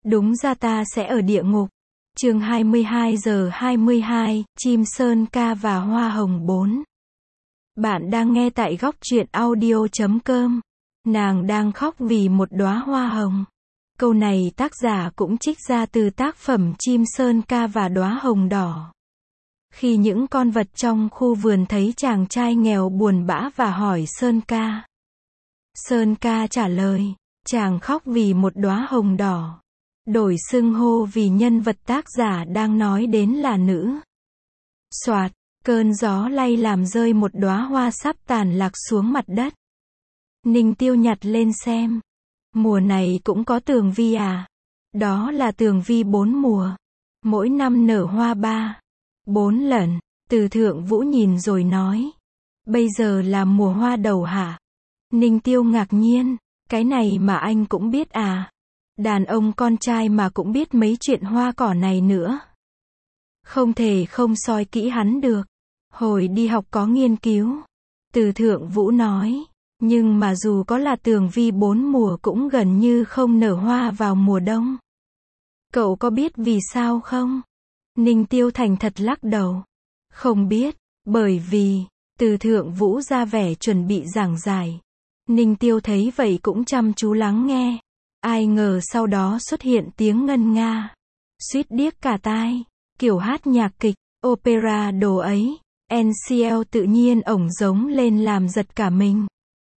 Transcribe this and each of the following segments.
Đúng ra ta sẽ ở địa ngục. Chương 22 giờ 22, chim sơn ca và hoa hồng 4. Bạn đang nghe tại góc truyện audio.com. Nàng đang khóc vì một đóa hoa hồng. Câu này tác giả cũng trích ra từ tác phẩm Chim sơn ca và đóa hồng đỏ. Khi những con vật trong khu vườn thấy chàng trai nghèo buồn bã và hỏi Sơn ca. Sơn ca trả lời, chàng khóc vì một đóa hồng đỏ. Đổi xưng hô vì nhân vật tác giả đang nói đến là nữ. Soạt, cơn gió lay làm rơi một đóa hoa sắp tàn lạc xuống mặt đất. Ninh Tiêu nhặt lên xem. Mùa này cũng có tường vi à? Đó là tường vi 4 mùa. Mỗi năm nở hoa 4 lần. Từ Thượng Vũ nhìn rồi nói. Bây giờ là mùa hoa đầu hả? Ninh Tiêu ngạc nhiên. Cái này mà anh cũng biết à? Đàn ông con trai mà cũng biết mấy chuyện hoa cỏ này nữa. Không thể không soi kỹ hắn được. Hồi đi học có nghiên cứu. Từ Thượng Vũ nói. Nhưng mà dù có là tường vi 4 mùa cũng gần như không nở hoa vào mùa đông. Cậu có biết vì sao không? Ninh Tiêu thành thật lắc đầu. Không biết, bởi vì, Từ Thượng Vũ ra vẻ chuẩn bị giảng giải. Ninh Tiêu thấy vậy cũng chăm chú lắng nghe. Ai ngờ sau đó xuất hiện tiếng ngân nga. Suýt điếc cả tai. Kiểu hát nhạc kịch, opera đồ ấy. NCL tự nhiên ổng giống lên làm giật cả mình.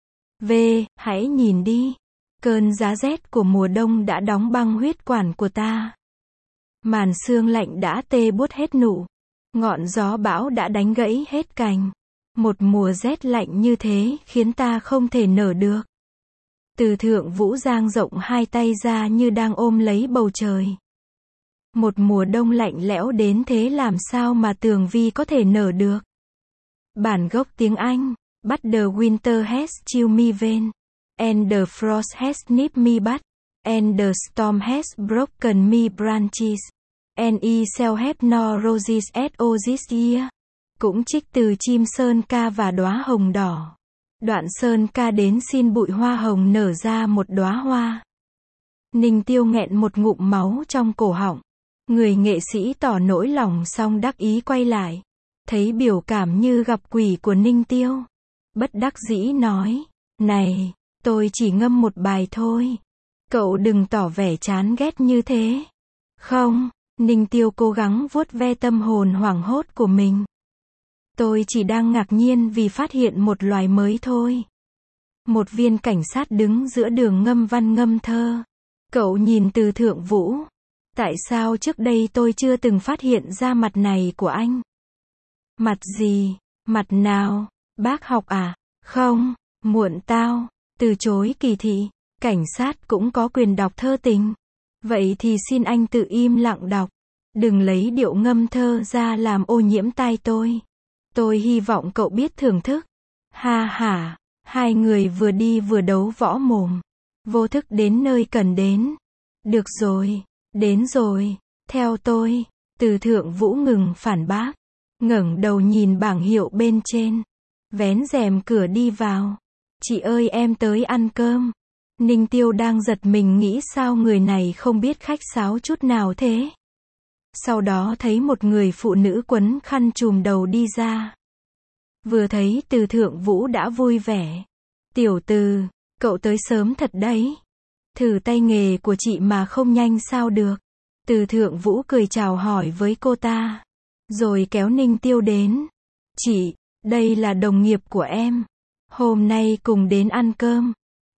Hãy nhìn đi. Cơn giá rét của mùa đông đã đóng băng huyết quản của ta. Màn sương lạnh đã tê buốt hết nụ. Ngọn gió bão đã đánh gãy hết cành. Một mùa rét lạnh như thế khiến ta không thể nở được. Từ Thượng Vũ dang rộng hai tay ra như đang ôm lấy bầu trời. Một mùa đông lạnh lẽo đến thế làm sao mà tường vi có thể nở được. Bản gốc tiếng Anh. But the winter has chilled me vein. And the frost has nipped me butt. And the storm has broken me branches. And I shall have no roses at all this year. Cũng trích từ Chim sơn ca và đóa hồng đỏ. Đoạn Sơn ca đến xin bụi hoa hồng nở ra một đóa hoa. Ninh Tiêu nghẹn một ngụm máu trong cổ họng. Người nghệ sĩ tỏ nỗi lòng xong đắc ý quay lại. Thấy biểu cảm như gặp quỷ của Ninh Tiêu. Bất đắc dĩ nói. Này, tôi chỉ ngâm một bài thôi. Cậu đừng tỏ vẻ chán ghét như thế. Không, Ninh Tiêu cố gắng vuốt ve tâm hồn hoảng hốt của mình. Tôi chỉ đang ngạc nhiên vì phát hiện một loài mới thôi. Một viên cảnh sát đứng giữa đường ngâm văn ngâm thơ. Cậu nhìn Từ Thượng Vũ. Tại sao trước đây tôi chưa từng phát hiện ra mặt này của anh? Mặt gì? Mặt nào? Bác học à? Không, muộn tao. Từ chối kỳ thị. Cảnh sát cũng có quyền đọc thơ tình. Vậy thì xin anh tự im lặng đọc. Đừng lấy điệu ngâm thơ ra làm ô nhiễm tai tôi. Tôi hy vọng cậu biết thưởng thức. Ha ha, hai người vừa đi vừa đấu võ mồm. Vô thức đến nơi cần đến. Được rồi, đến rồi, theo tôi. Từ Thượng Vũ ngừng phản bác. Ngẩng đầu nhìn bảng hiệu bên trên. Vén rèm cửa đi vào. Chị ơi em tới ăn cơm. Ninh Tiêu đang giật mình nghĩ sao người này không biết khách sáo chút nào thế. Sau đó thấy một người phụ nữ quấn khăn trùm đầu đi ra. Vừa thấy Từ Thượng Vũ đã vui vẻ. Tiểu Từ, cậu tới sớm thật đấy. Thử tay nghề của chị mà không nhanh sao được. Từ Thượng Vũ cười chào hỏi với cô ta. Rồi kéo Ninh Tiêu đến. Chị, đây là đồng nghiệp của em. Hôm nay cùng đến ăn cơm.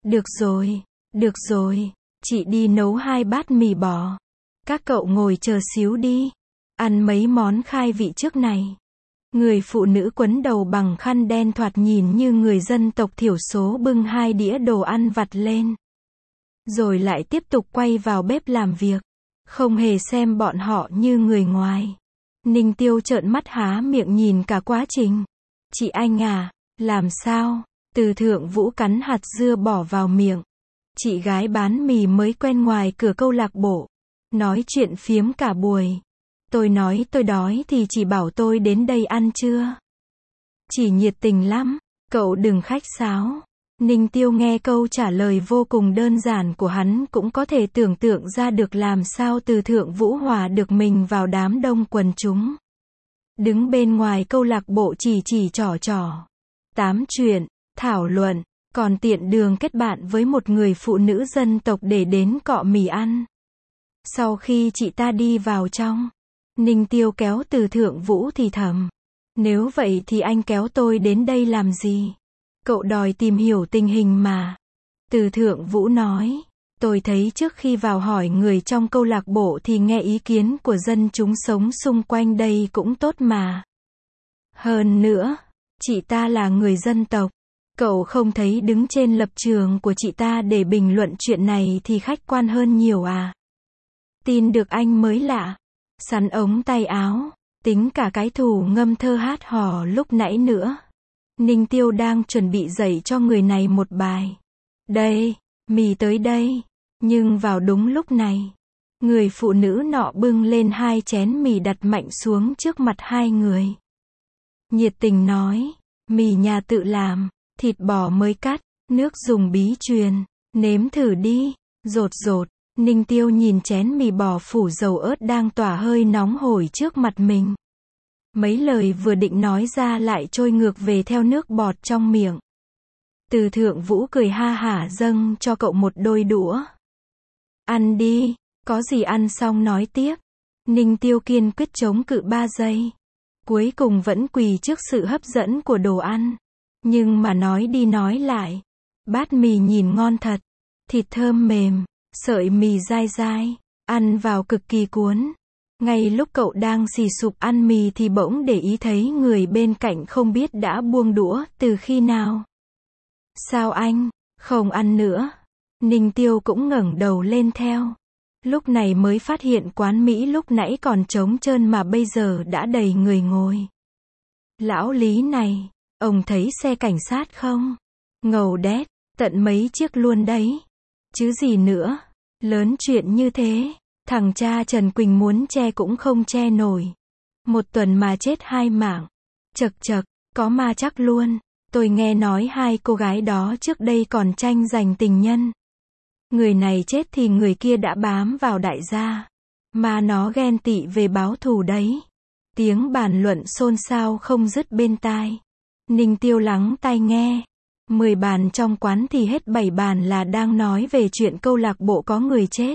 Được rồi, chị đi nấu 2 bát mì bò. Các cậu ngồi chờ xíu đi. Ăn mấy món khai vị trước này. Người phụ nữ quấn đầu bằng khăn đen thoạt nhìn như người dân tộc thiểu số bưng 2 đĩa đồ ăn vặt lên. Rồi lại tiếp tục quay vào bếp làm việc. Không hề xem bọn họ như người ngoài. Ninh Tiêu trợn mắt há miệng nhìn cả quá trình. Chị anh à, làm sao? Từ Thượng Vũ cắn hạt dưa bỏ vào miệng. Chị gái bán mì mới quen ngoài cửa câu lạc bộ. Nói chuyện phiếm cả buổi. Tôi nói tôi đói thì chỉ bảo tôi đến đây ăn chưa? Chỉ nhiệt tình lắm, cậu đừng khách sáo. Ninh Tiêu nghe câu trả lời vô cùng đơn giản của hắn cũng có thể tưởng tượng ra được làm sao Từ Thượng Vũ hòa được mình vào đám đông quần chúng. Đứng bên ngoài câu lạc bộ chỉ trò trò, tám chuyện, thảo luận, còn tiện đường kết bạn với một người phụ nữ dân tộc để đến cọ mì ăn. Sau khi chị ta đi vào trong, Ninh Tiêu kéo Từ Thượng Vũ thì thầm. Nếu vậy thì anh kéo tôi đến đây làm gì? Cậu đòi tìm hiểu tình hình mà. Từ Thượng Vũ nói. Tôi thấy trước khi vào hỏi người trong câu lạc bộ thì nghe ý kiến của dân chúng sống xung quanh đây cũng tốt mà. Hơn nữa, chị ta là người dân tộc. Cậu không thấy đứng trên lập trường của chị ta để bình luận chuyện này thì khách quan hơn nhiều à? Tin được anh mới lạ. Sắn ống tay áo, tính cả cái thủ ngâm thơ hát hò lúc nãy nữa. Ninh Tiêu đang chuẩn bị dạy cho người này một bài. Đây, mì tới đây. Nhưng vào đúng lúc này, người phụ nữ nọ bưng lên 2 chén mì đặt mạnh xuống trước mặt hai người. Nhiệt tình nói, mì nhà tự làm, thịt bò mới cắt, nước dùng bí truyền, nếm thử đi. Rột rột, Ninh Tiêu nhìn chén mì bò phủ dầu ớt đang tỏa hơi nóng hổi trước mặt mình. Mấy lời vừa định nói ra lại trôi ngược về theo nước bọt trong miệng. Từ Thượng Vũ cười ha hả dâng cho cậu một đôi đũa. Ăn đi, có gì ăn xong nói tiếp. Ninh Tiêu kiên quyết chống cự 3 giây. Cuối cùng vẫn quỳ trước sự hấp dẫn của đồ ăn. Nhưng mà nói đi nói lại. Bát mì nhìn ngon thật. Thịt thơm mềm, sợi mì dai dai, ăn vào cực kỳ cuốn. Ngay lúc cậu đang xì sụp ăn mì thì bỗng để ý thấy người bên cạnh không biết đã buông đũa từ khi nào. Sao anh, không ăn nữa? Ninh Tiêu cũng ngẩng đầu lên theo. Lúc này mới phát hiện quán Mỹ lúc nãy còn trống trơn mà bây giờ đã đầy người ngồi. Lão Lý này, ông thấy xe cảnh sát không? Ngầu đét, tận mấy chiếc luôn đấy. Chứ gì nữa, lớn chuyện như thế. Thằng cha Trần Quỳnh muốn che cũng không che nổi. 1 tuần mà chết 2 mạng. Chật chật, có ma chắc luôn. Tôi nghe nói 2 cô gái đó trước đây còn tranh giành tình nhân. Người này chết thì người kia đã bám vào đại gia. Mà nó ghen tị về báo thù đấy. Tiếng bàn luận xôn xao không dứt bên tai. Ninh Tiêu lắng tai nghe. 10 bàn trong quán thì hết 7 bàn là đang nói về chuyện câu lạc bộ có người chết.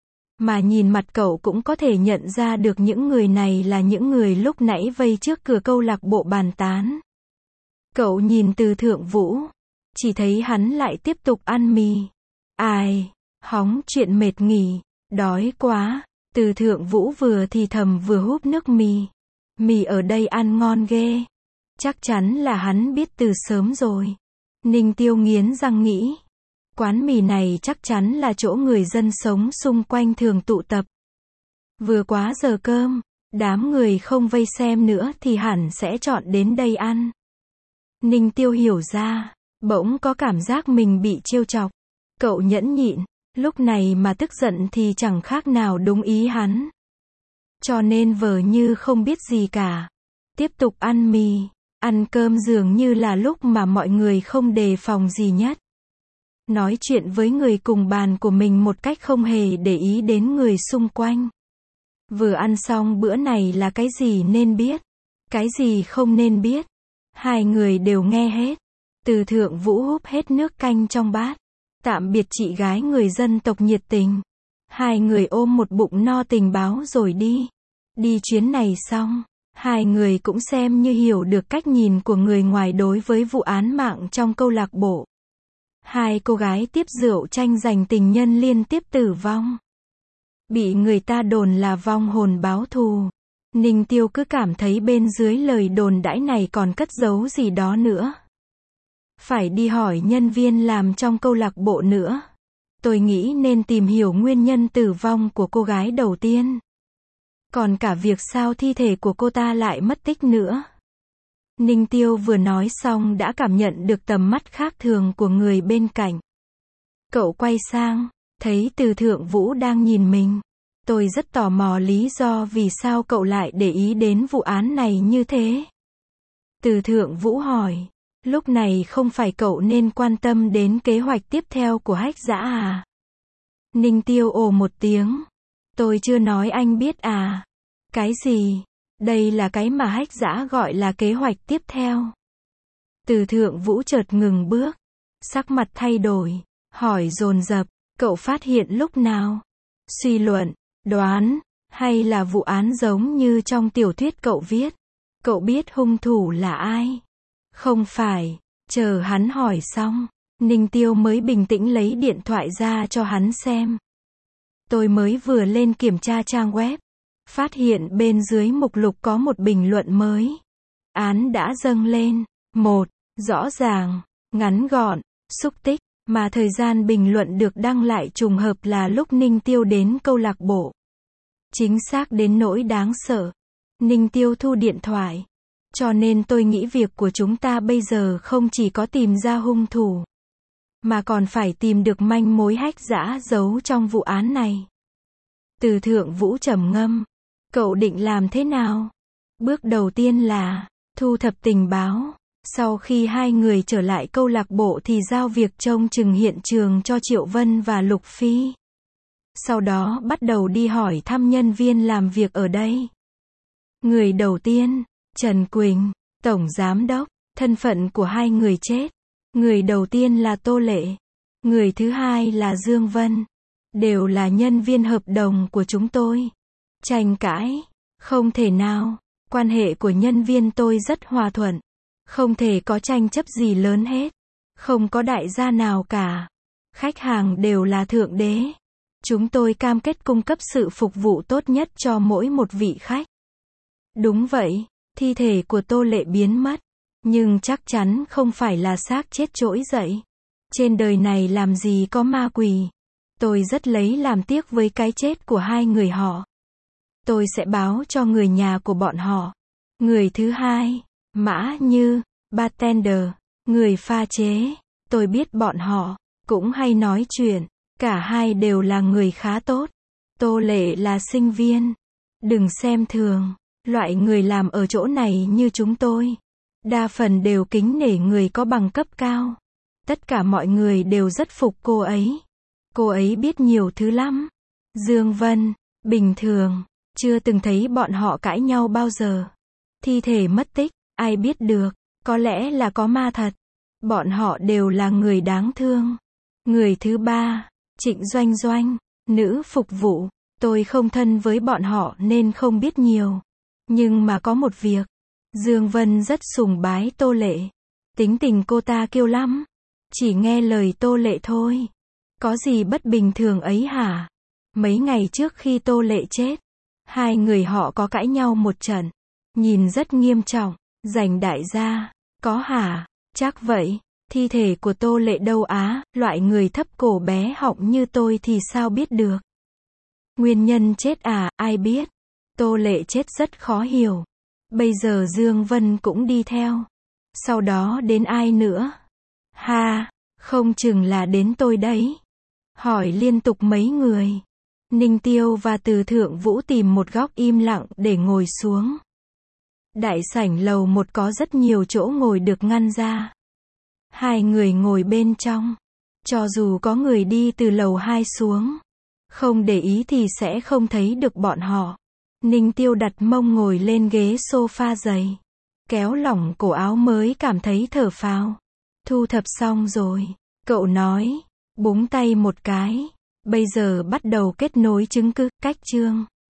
Mà nhìn mặt cậu cũng có thể nhận ra được những người này là những người lúc nãy vây trước cửa câu lạc bộ bàn tán. Cậu nhìn Từ Thượng Vũ, chỉ thấy hắn lại tiếp tục ăn mì. Ai, hóng chuyện mệt nghỉ, đói quá. Từ Thượng Vũ vừa thì thầm vừa húp nước mì. Mì ở đây ăn ngon ghê. Chắc chắn là hắn biết từ sớm rồi. Ninh Tiêu nghiến răng nghĩ. Quán mì này chắc chắn là chỗ người dân sống xung quanh thường tụ tập. Vừa quá giờ cơm, đám người không vây xem nữa thì hẳn sẽ chọn đến đây ăn. Ninh Tiêu hiểu ra, bỗng có cảm giác mình bị trêu chọc. Cậu nhẫn nhịn, lúc này mà tức giận thì chẳng khác nào đúng ý hắn. Cho nên vờ như không biết gì cả. Tiếp tục ăn mì, ăn cơm dường như là lúc mà mọi người không đề phòng gì nhất. Nói chuyện với người cùng bàn của mình một cách không hề để ý đến người xung quanh. Vừa ăn xong bữa này là cái gì nên biết, cái gì không nên biết. Hai người đều nghe hết. Từ Thượng Vũ húp hết nước canh trong bát. Tạm biệt chị gái người dân tộc nhiệt tình. Hai người ôm một bụng no tình báo rồi đi. Đi chuyến này xong, hai người cũng xem như hiểu được cách nhìn của người ngoài đối với vụ án mạng trong câu lạc bộ. 2 cô gái tiếp rượu tranh giành tình nhân liên tiếp tử vong. Bị người ta đồn là vong hồn báo thù. Ninh Tiêu cứ cảm thấy bên dưới lời đồn đãi này còn cất giấu gì đó nữa. Phải đi hỏi nhân viên làm trong câu lạc bộ nữa. Tôi nghĩ nên tìm hiểu nguyên nhân tử vong của cô gái đầu tiên. Còn cả việc sao thi thể của cô ta lại mất tích nữa. Ninh Tiêu vừa nói xong đã cảm nhận được tầm mắt khác thường của người bên cạnh. Cậu quay sang, thấy Từ Thượng Vũ đang nhìn mình. Tôi rất tò mò lý do vì sao cậu lại để ý đến vụ án này như thế. Từ Thượng Vũ hỏi, Lúc này không phải cậu nên quan tâm đến kế hoạch tiếp theo của Hách Dã à? Ninh Tiêu ồ một tiếng. Tôi chưa nói anh biết à? Cái gì? Đây là cái mà Hách Dã gọi là kế hoạch tiếp theo. Từ Thượng Vũ chợt ngừng bước, sắc mặt thay đổi, hỏi dồn dập, cậu phát hiện lúc nào? Suy luận, đoán, hay là vụ án giống như trong tiểu thuyết cậu viết? Cậu biết hung thủ là ai? Không phải, chờ hắn hỏi xong, Ninh Tiêu mới bình tĩnh lấy điện thoại ra cho hắn xem. Tôi mới vừa lên kiểm tra trang web, phát hiện bên dưới mục lục có một bình luận mới. Án đã dâng lên. Một, rõ ràng, ngắn gọn, xúc tích, mà thời gian bình luận được đăng lại trùng hợp là lúc Ninh Tiêu đến câu lạc bộ. Chính xác đến nỗi đáng sợ. Ninh Tiêu thu điện thoại. Cho nên tôi nghĩ việc của chúng ta bây giờ không chỉ có tìm ra hung thủ, mà còn phải tìm được manh mối Hách Dã giấu trong vụ án này. Từ Thượng Vũ trầm ngâm. Cậu định làm thế nào? Bước đầu tiên là thu thập tình báo. Sau khi hai người trở lại câu lạc bộ thì giao việc trông chừng hiện trường cho Triệu Vân và Lục Phi. Sau đó bắt đầu đi hỏi thăm nhân viên làm việc ở đây. Người đầu tiên, Trần Quỳnh, Tổng Giám Đốc. Thân phận của hai người chết. Người đầu tiên là Tô Lệ. Người thứ hai là Dương Vân. Đều là nhân viên hợp đồng của chúng tôi. Tranh cãi? Không thể nào. Quan hệ của nhân viên tôi rất hòa thuận. Không thể có tranh chấp gì lớn hết. Không có đại gia nào cả. Khách hàng đều là thượng đế. Chúng tôi cam kết cung cấp sự phục vụ tốt nhất cho mỗi một vị khách. Đúng vậy, thi thể của Tô Lệ biến mất. Nhưng chắc chắn không phải là xác chết trỗi dậy. Trên đời này làm gì có ma quỷ. Tôi rất lấy làm tiếc với cái chết của hai người họ. Tôi sẽ báo cho người nhà của bọn họ. Người thứ hai, Mã Như, bartender, người pha chế. Tôi biết bọn họ cũng hay nói chuyện. Cả hai đều là người khá tốt. Tô Lệ là sinh viên. Đừng xem thường loại người làm ở chỗ này như chúng tôi. Đa phần đều kính nể người có bằng cấp cao. Tất cả mọi người đều rất phục cô ấy. Cô ấy biết nhiều thứ lắm. Dương Vân, bình thường, chưa từng thấy bọn họ cãi nhau bao giờ. Thi thể mất tích, ai biết được, có lẽ là có ma thật. Bọn họ đều là người đáng thương. Người thứ ba, Trịnh Doanh Doanh, nữ phục vụ. Tôi không thân với bọn họ nên không biết nhiều. Nhưng mà có một việc, Dương Vân rất sùng bái Tô Lệ. Tính tình cô ta kiêu lắm. Chỉ nghe lời Tô Lệ thôi. Có gì bất bình thường ấy hả? Mấy ngày trước khi Tô Lệ chết, hai người họ có cãi nhau một trận. Nhìn rất nghiêm trọng. Giành đại gia. Có hả? Chắc vậy. Thi thể của Tô Lệ đâu á? Loại người thấp cổ bé họng như tôi thì sao biết được? Nguyên nhân chết à? Ai biết? Tô Lệ chết rất khó hiểu. Bây giờ Dương Vân cũng đi theo. Sau đó đến ai nữa? Ha, không chừng là đến tôi đấy. Hỏi liên tục mấy người. Ninh Tiêu và Từ Thượng Vũ tìm một góc im lặng để ngồi xuống. Đại sảnh lầu một có rất nhiều chỗ ngồi được ngăn ra. Hai người ngồi bên trong. Cho dù có người đi từ lầu 2 xuống, không để ý thì sẽ không thấy được bọn họ. Ninh Tiêu đặt mông ngồi lên ghế sofa dày. Kéo lỏng cổ áo mới cảm thấy thở phào. Thu thập xong rồi. Cậu nói. Búng tay một cái. Bây giờ bắt đầu kết nối chứng cứ, cách chương.